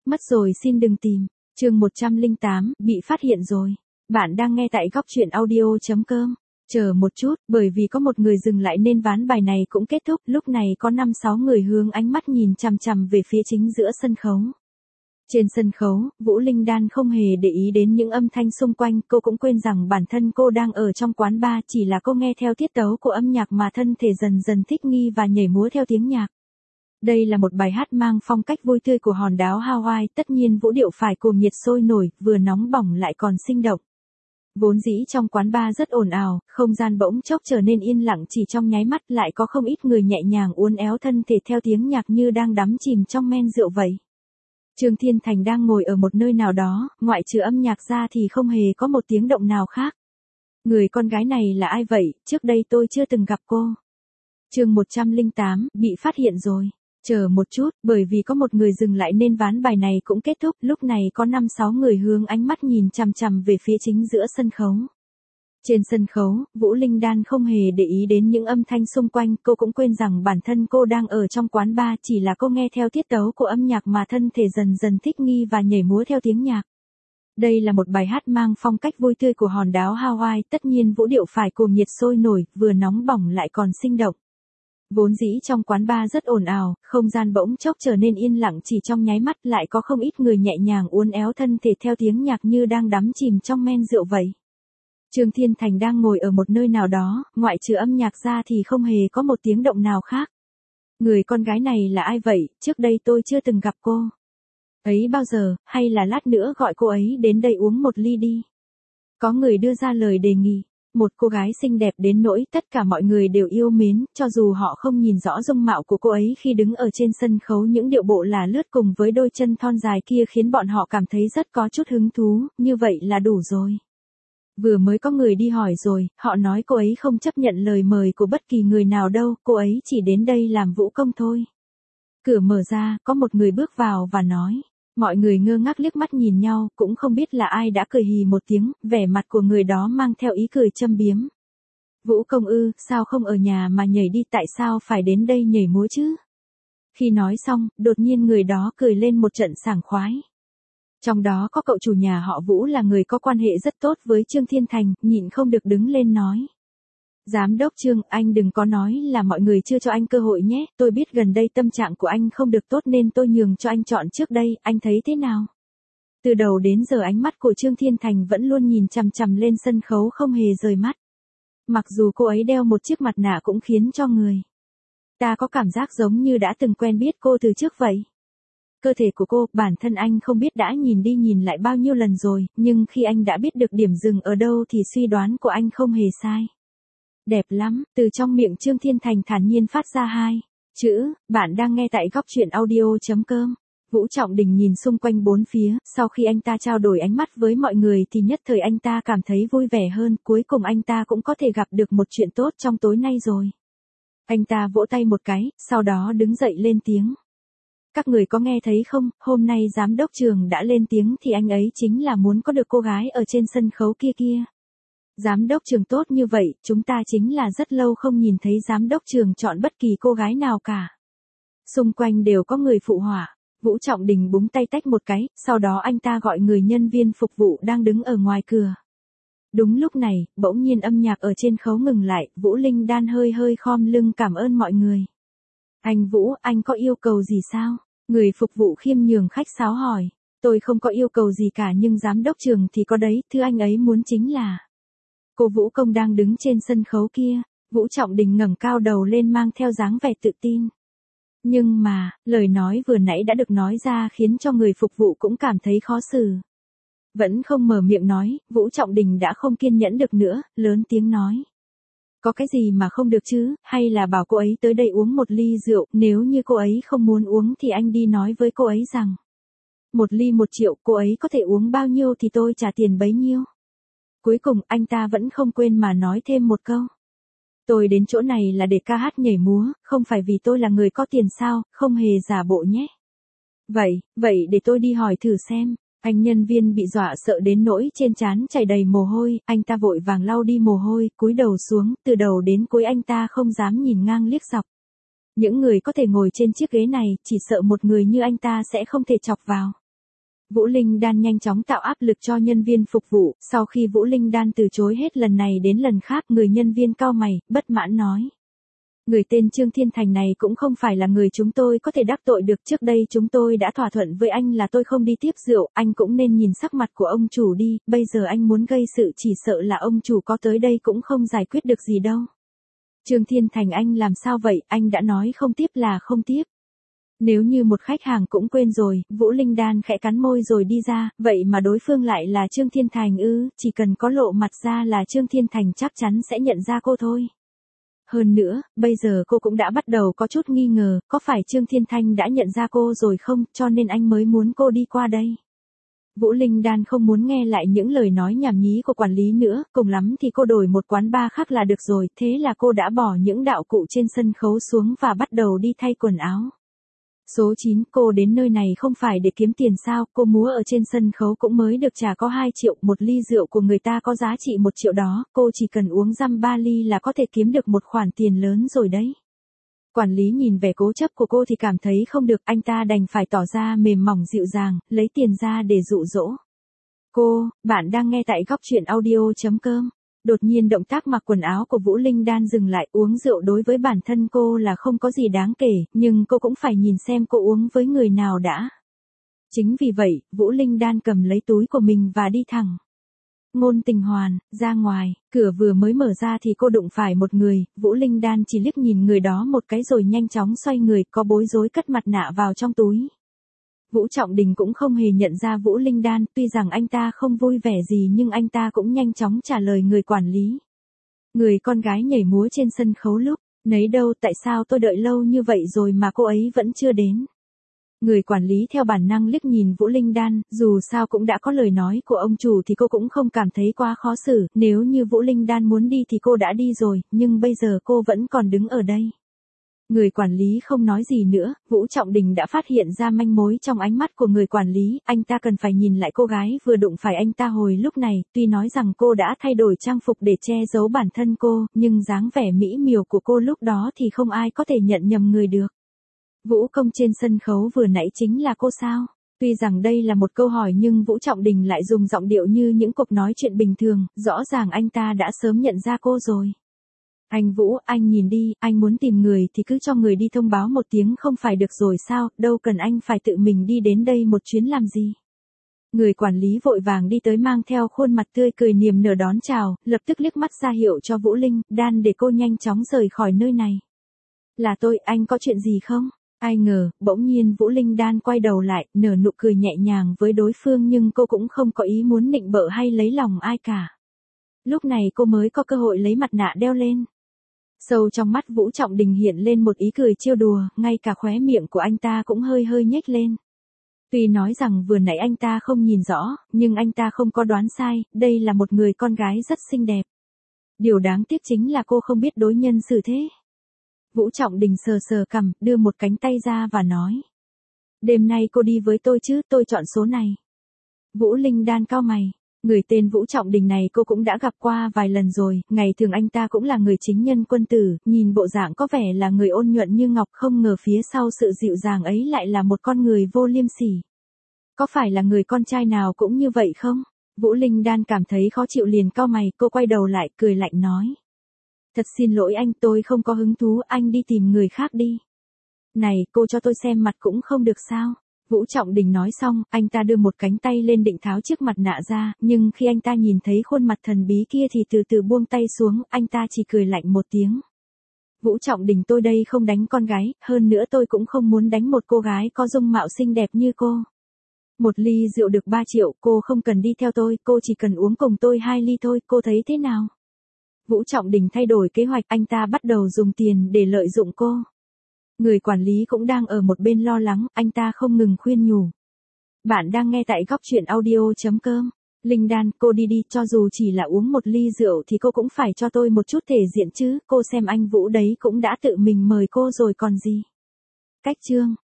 Mất rồi xin đừng tìm. Chương 108, bị phát hiện rồi. Bạn đang nghe tại góc truyện audio.com. Chờ một chút, bởi vì có một người dừng lại nên ván bài này cũng kết thúc. Lúc này có 5-6 người hướng ánh mắt nhìn chằm chằm về phía chính giữa sân khấu. Trên sân khấu, Vũ Linh Đan không hề để ý đến những âm thanh xung quanh, cô cũng quên rằng bản thân cô đang ở trong quán bar, chỉ là cô nghe theo tiết tấu của âm nhạc mà thân thể dần dần thích nghi và nhảy múa theo tiếng nhạc. Đây là một bài hát mang phong cách vui tươi của hòn đảo Hawaii, tất nhiên vũ điệu phải cuồng nhiệt sôi nổi, vừa nóng bỏng lại còn sinh động. Vốn dĩ trong quán bar rất ồn ào, không gian bỗng chốc trở nên yên lặng chỉ trong nháy mắt, lại có không ít người nhẹ nhàng uốn éo thân thể theo tiếng nhạc như đang đắm chìm trong men rượu vậy. Trương Thiên Thành đang ngồi ở một nơi nào đó, ngoại trừ âm nhạc ra thì không hề có một tiếng động nào khác. Người con gái này là ai vậy, trước đây tôi chưa từng gặp cô. Chương 108, bị phát hiện rồi. Chờ một chút, bởi vì có một người dừng lại nên ván bài này cũng kết thúc. Lúc này có 5-6 người hướng ánh mắt nhìn chằm chằm về phía chính giữa sân khấu. Trên sân khấu, Vũ Linh Đan không hề để ý đến những âm thanh xung quanh, cô cũng quên rằng bản thân cô đang ở trong quán bar, chỉ là cô nghe theo tiết tấu của âm nhạc mà thân thể dần dần thích nghi và nhảy múa theo tiếng nhạc. Đây là một bài hát mang phong cách vui tươi của hòn đảo Hawaii, tất nhiên vũ điệu phải cuồng nhiệt sôi nổi, vừa nóng bỏng lại còn sinh động. Vốn dĩ trong quán bar rất ồn ào, không gian bỗng chốc trở nên yên lặng chỉ trong nháy mắt, lại có không ít người nhẹ nhàng uốn éo thân thể theo tiếng nhạc như đang đắm chìm trong men rượu vậy. Trương Thiên Thành đang ngồi ở một nơi nào đó, ngoại trừ âm nhạc ra thì không hề có một tiếng động nào khác. Người con gái này là ai vậy, trước đây tôi chưa từng gặp cô. Ấy bao giờ, hay là lát nữa gọi cô ấy đến đây uống một ly đi. Có người đưa ra lời đề nghị. Một cô gái xinh đẹp đến nỗi tất cả mọi người đều yêu mến, cho dù họ không nhìn rõ dung mạo của cô ấy khi đứng ở trên sân khấu, những điệu bộ là lướt cùng với đôi chân thon dài kia khiến bọn họ cảm thấy rất có chút hứng thú, như vậy là đủ rồi. Vừa mới có người đi hỏi rồi, họ nói cô ấy không chấp nhận lời mời của bất kỳ người nào đâu, cô ấy chỉ đến đây làm vũ công thôi. Cửa mở ra, có một người bước vào và nói. Mọi người ngơ ngác liếc mắt nhìn nhau, cũng không biết là ai đã cười hì một tiếng, vẻ mặt của người đó mang theo ý cười châm biếm. Vũ công ư, sao không ở nhà mà nhảy đi, tại sao phải đến đây nhảy múa chứ? Khi nói xong, đột nhiên người đó cười lên một trận sảng khoái. Trong đó có cậu chủ nhà họ Vũ là người có quan hệ rất tốt với Trương Thiên Thành, nhịn không được đứng lên nói. Giám đốc Trương, anh đừng có nói là mọi người chưa cho anh cơ hội nhé, tôi biết gần đây tâm trạng của anh không được tốt nên tôi nhường cho anh chọn trước đây, anh thấy thế nào? Từ đầu đến giờ ánh mắt của Trương Thiên Thành vẫn luôn nhìn chằm chằm lên sân khấu không hề rời mắt. Mặc dù cô ấy đeo một chiếc mặt nạ cũng khiến cho người ta có cảm giác giống như đã từng quen biết cô từ trước vậy. Cơ thể của cô, bản thân anh không biết đã nhìn đi nhìn lại bao nhiêu lần rồi, nhưng khi anh đã biết được điểm dừng ở đâu thì suy đoán của anh không hề sai. Đẹp lắm, từ trong miệng Trương Thiên Thành thản nhiên phát ra hai chữ. Bạn đang nghe tại góc truyện audio.com. Vũ Trọng Đình nhìn xung quanh bốn phía, sau khi anh ta trao đổi ánh mắt với mọi người thì nhất thời anh ta cảm thấy vui vẻ hơn, cuối cùng anh ta cũng có thể gặp được một chuyện tốt trong tối nay rồi. Anh ta vỗ tay một cái, sau đó đứng dậy lên tiếng. Các người có nghe thấy không, hôm nay giám đốc Trường đã lên tiếng thì anh ấy chính là muốn có được cô gái ở trên sân khấu kia kia. Giám đốc Trường tốt như vậy, chúng ta chính là rất lâu không nhìn thấy giám đốc Trường chọn bất kỳ cô gái nào cả. Xung quanh đều có người phụ họa. Vũ Trọng Đình búng tay tách một cái, sau đó anh ta gọi người nhân viên phục vụ đang đứng ở ngoài cửa. Đúng lúc này, bỗng nhiên âm nhạc ở trên khấu ngừng lại, Vũ Linh Đan hơi hơi khom lưng cảm ơn mọi người. Anh Vũ, anh có yêu cầu gì sao? Người phục vụ khiêm nhường khách sáo hỏi. Tôi không có yêu cầu gì cả nhưng giám đốc Trường thì có đấy, thứ anh ấy muốn chính là cô Vũ công đang đứng trên sân khấu kia. Vũ Trọng Đình ngẩng cao đầu lên mang theo dáng vẻ tự tin. Nhưng mà, lời nói vừa nãy đã được nói ra khiến cho người phục vụ cũng cảm thấy khó xử. Vẫn không mở miệng nói, Vũ Trọng Đình đã không kiên nhẫn được nữa, lớn tiếng nói. Có cái gì mà không được chứ, hay là bảo cô ấy tới đây uống một ly rượu, nếu như cô ấy không muốn uống thì anh đi nói với cô ấy rằng. 1 ly 1 triệu, cô ấy có thể uống bao nhiêu thì tôi trả tiền bấy nhiêu. Cuối cùng anh ta vẫn không quên mà nói thêm một câu. Tôi đến chỗ này là để ca hát nhảy múa, không phải vì tôi là người có tiền sao, không hề giả bộ nhé. Vậy để tôi đi hỏi thử xem. Anh nhân viên bị dọa sợ đến nỗi trên trán chảy đầy mồ hôi, anh ta vội vàng lau đi mồ hôi, cúi đầu xuống, từ đầu đến cuối anh ta không dám nhìn ngang liếc dọc. Những người có thể ngồi trên chiếc ghế này, chỉ sợ một người như anh ta sẽ không thể chọc vào. Vũ Linh Đan nhanh chóng tạo áp lực cho nhân viên phục vụ, sau khi Vũ Linh Đan từ chối hết lần này đến lần khác, người nhân viên cau mày, bất mãn nói. Người tên Trương Thiên Thành này cũng không phải là người chúng tôi có thể đắc tội được, trước đây chúng tôi đã thỏa thuận với anh là tôi không đi tiếp rượu, anh cũng nên nhìn sắc mặt của ông chủ đi, bây giờ anh muốn gây sự chỉ sợ là ông chủ có tới đây cũng không giải quyết được gì đâu. Trương Thiên Thành anh làm sao vậy, anh đã nói không tiếp là không tiếp. Nếu như một khách hàng cũng quên rồi, Vũ Linh Đan khẽ cắn môi rồi đi ra, vậy mà đối phương lại là Trương Thiên Thành ư, chỉ cần có lộ mặt ra là Trương Thiên Thành chắc chắn sẽ nhận ra cô thôi. Hơn nữa, bây giờ cô cũng đã bắt đầu có chút nghi ngờ, có phải Trương Thiên Thành đã nhận ra cô rồi không, cho nên anh mới muốn cô đi qua đây. Vũ Linh Đan không muốn nghe lại những lời nói nhảm nhí của quản lý nữa, cùng lắm thì cô đổi một quán bar khác là được rồi, thế là cô đã bỏ những đạo cụ trên sân khấu xuống và bắt đầu đi thay quần áo. Số 9, cô đến nơi này không phải để kiếm tiền sao, cô múa ở trên sân khấu cũng mới được trả có 2 triệu, một ly rượu của người ta có giá trị 1 triệu đó, cô chỉ cần uống dăm 3 ly là có thể kiếm được một khoản tiền lớn rồi đấy. Quản lý nhìn vẻ cố chấp của cô thì cảm thấy không được, anh ta đành phải tỏ ra mềm mỏng dịu dàng, lấy tiền ra để dụ dỗ. Cô, bạn đang nghe tại góc truyện audio.com. Đột nhiên động tác mặc quần áo của Vũ Linh Đan dừng lại, uống rượu đối với bản thân cô là không có gì đáng kể, nhưng cô cũng phải nhìn xem cô uống với người nào đã. Chính vì vậy, Vũ Linh Đan cầm lấy túi của mình và đi thẳng. Ngôn Tình Hoàn, ra ngoài, cửa vừa mới mở ra thì cô đụng phải một người, Vũ Linh Đan chỉ liếc nhìn người đó một cái rồi nhanh chóng xoay người, có bối rối cất mặt nạ vào trong túi. Vũ Trọng Đình cũng không hề nhận ra Vũ Linh Đan, tuy rằng anh ta không vui vẻ gì nhưng anh ta cũng nhanh chóng trả lời người quản lý. Người con gái nhảy múa trên sân khấu lúc nấy đâu, tại sao tôi đợi lâu như vậy rồi mà cô ấy vẫn chưa đến. Người quản lý theo bản năng liếc nhìn Vũ Linh Đan, dù sao cũng đã có lời nói của ông chủ thì cô cũng không cảm thấy quá khó xử, nếu như Vũ Linh Đan muốn đi thì cô đã đi rồi, nhưng bây giờ cô vẫn còn đứng ở đây. Người quản lý không nói gì nữa, Vũ Trọng Đình đã phát hiện ra manh mối trong ánh mắt của người quản lý, anh ta cần phải nhìn lại cô gái vừa đụng phải anh ta hồi lúc này, tuy nói rằng cô đã thay đổi trang phục để che giấu bản thân cô, nhưng dáng vẻ mỹ miều của cô lúc đó thì không ai có thể nhận nhầm người được. Vũ công trên sân khấu vừa nãy chính là cô sao? Tuy rằng đây là một câu hỏi nhưng Vũ Trọng Đình lại dùng giọng điệu như những cuộc nói chuyện bình thường, rõ ràng anh ta đã sớm nhận ra cô rồi. Anh Vũ, anh nhìn đi, anh muốn tìm người thì cứ cho người đi thông báo một tiếng không phải được rồi sao, đâu cần anh phải tự mình đi đến đây một chuyến làm gì. Người quản lý vội vàng đi tới mang theo khuôn mặt tươi cười niềm nở đón chào, lập tức liếc mắt ra hiệu cho Vũ Linh Đan để cô nhanh chóng rời khỏi nơi này. Là tôi, anh có chuyện gì không? Ai ngờ, bỗng nhiên Vũ Linh Đan quay đầu lại, nở nụ cười nhẹ nhàng với đối phương nhưng cô cũng không có ý muốn nịnh bợ hay lấy lòng ai cả. Lúc này cô mới có cơ hội lấy mặt nạ đeo lên. Sâu trong mắt Vũ Trọng Đình hiện lên một ý cười trêu đùa, ngay cả khóe miệng của anh ta cũng hơi hơi nhếch lên. Tuy nói rằng vừa nãy anh ta không nhìn rõ, nhưng anh ta không có đoán sai, đây là một người con gái rất xinh đẹp. Điều đáng tiếc chính là cô không biết đối nhân xử thế. Vũ Trọng Đình sờ sờ cằm, đưa một cánh tay ra và nói. Đêm nay cô đi với tôi chứ, tôi chọn số này. Vũ Linh Đan cau mày. Người tên Vũ Trọng Đình này cô cũng đã gặp qua vài lần rồi, ngày thường anh ta cũng là người chính nhân quân tử, nhìn bộ dạng có vẻ là người ôn nhuận như ngọc, không ngờ phía sau sự dịu dàng ấy lại là một con người vô liêm sỉ. Có phải là người con trai nào cũng như vậy không? Vũ Linh Đan cảm thấy khó chịu liền cau mày, cô quay đầu lại, cười lạnh nói. Thật xin lỗi anh, tôi không có hứng thú, anh đi tìm người khác đi. Này, cô cho tôi xem mặt cũng không được sao? Vũ Trọng Đình nói xong, anh ta đưa một cánh tay lên định tháo chiếc mặt nạ ra, nhưng khi anh ta nhìn thấy khuôn mặt thần bí kia thì từ từ buông tay xuống, anh ta chỉ cười lạnh một tiếng. Vũ Trọng Đình, tôi đây không đánh con gái, hơn nữa tôi cũng không muốn đánh một cô gái có dung mạo xinh đẹp như cô. Một ly rượu được 3 triệu, cô không cần đi theo tôi, cô chỉ cần uống cùng tôi 2 ly thôi, cô thấy thế nào? Vũ Trọng Đình thay đổi kế hoạch, anh ta bắt đầu dùng tiền để lợi dụng cô. Người quản lý cũng đang ở một bên lo lắng, anh ta không ngừng khuyên nhủ. Bạn đang nghe tại góc truyện audio.com. Linh Đan, cô đi đi, cho dù chỉ là uống một ly rượu thì cô cũng phải cho tôi một chút thể diện chứ, cô xem anh Vũ đấy cũng đã tự mình mời cô rồi còn gì. Cách chương.